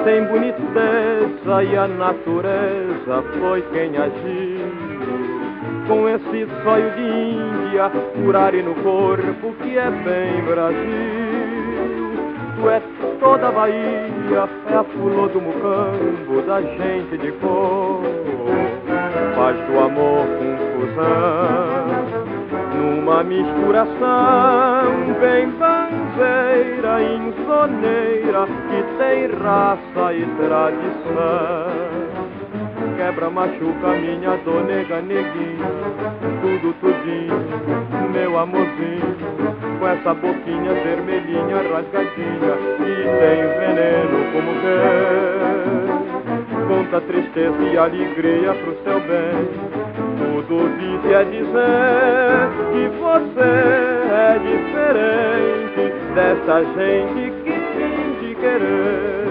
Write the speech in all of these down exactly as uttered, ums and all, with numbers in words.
tem boniteza e a natureza foi quem agiu com esse zóio de Índia, curare no corpo que é bem Brasil. Tu é toda a Bahia, é a flor do mucambo da gente de cor, faz do amor confusão numa misturação bem banzeira, insoneira, que tem raça e tradição. Quebra, machuca minha dor, nega, neguinho, tudo, tudinho, meu amorzinho, com essa boquinha vermelhinha, rasgadinha, que tem veneno como quer. Conta tristeza e alegria pro seu bem, tudo vive a dizer que você é diferente dessa gente que finge querer.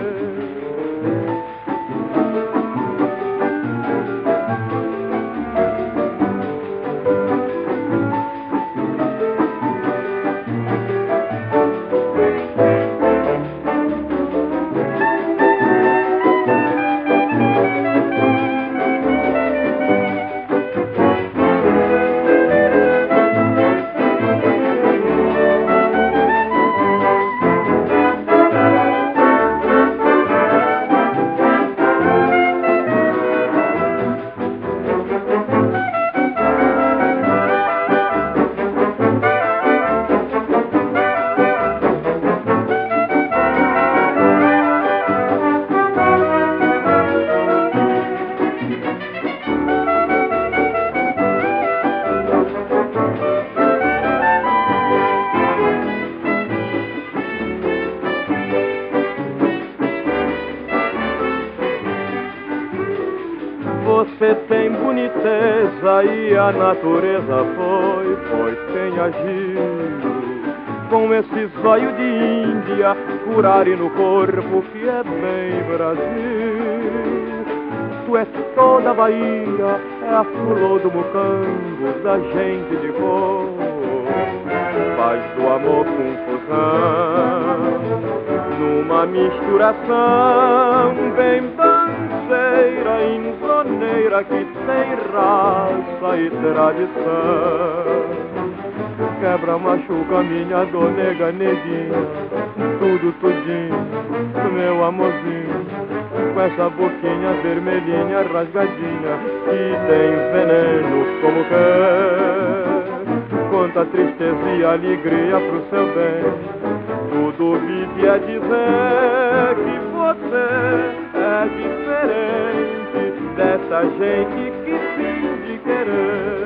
Você tem boniteza e a natureza foi, foi quem agiu com esse zóio de Índia, curare no corpo que é bem Brasil. Tu és toda a Bahia, é a flor do mucambo da gente de cor, faz do amor confusão numa misturação bem banzeira, insoneira, que tem raça e tradição. Quebra, machuca minha dor, nega, neguinha, tudo, tudinho, meu amorzinho, com essa boquinha vermelhinha, rasgadinha, que tem veneno como quer. Conta tristeza e alegria pro seu bem, tudo vive a dizer que você é diferente dessa gente que finge querer.